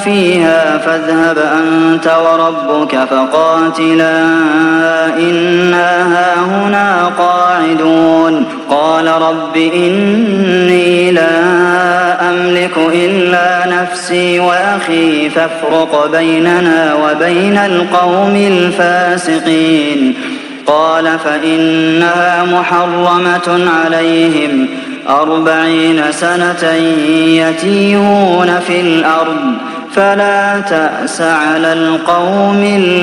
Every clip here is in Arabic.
فيها فاذهب أنت وربك فقاتلا إنا هاهنا قاعدون قال رب إني لا أملك إلا نفسي وأخي فافرق بيننا وبين القوم الفاسقين قال فإنها محرمة عليهم 40 سنة يتيهون في الأرض فلا تأس على القوم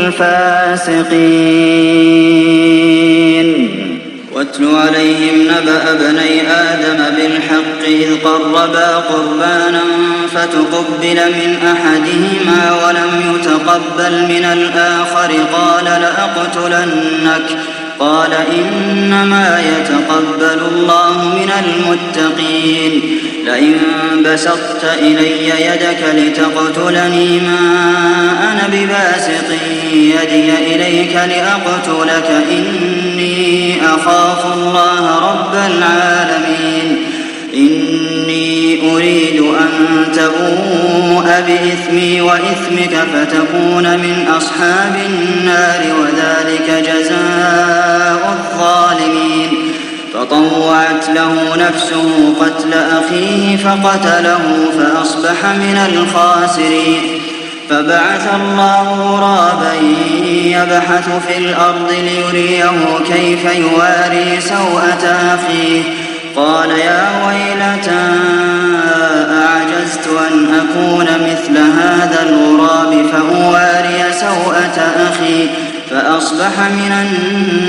الفاسقين واتل عليهم نبأ ابني آدم بالحق إذ قربا قربانا فتقبل من أحدهما ولم يتقبل من الآخر قال لأقتلنك قال إنما يتقبل الله من المتقين لئن بسطت إلي يدك لتقتلني ما أنا بباسط يدي إليك لأقتلك إني أخاف الله رب العالمين إني أريد أن تبوء بإثمي وإثمك فتكون من أصحاب النار وذلك جزاء الظالمين فطوعت له نفسه قتل أخيه فقتله فأصبح من الخاسرين فبعث الله غرابا يبحث في الأرض ليريه كيف يواري سوءة أخيه قال يا ويلتى أعجزت أن أكون مثل هذا الغراب فأواري سوءة أخي فأصبح من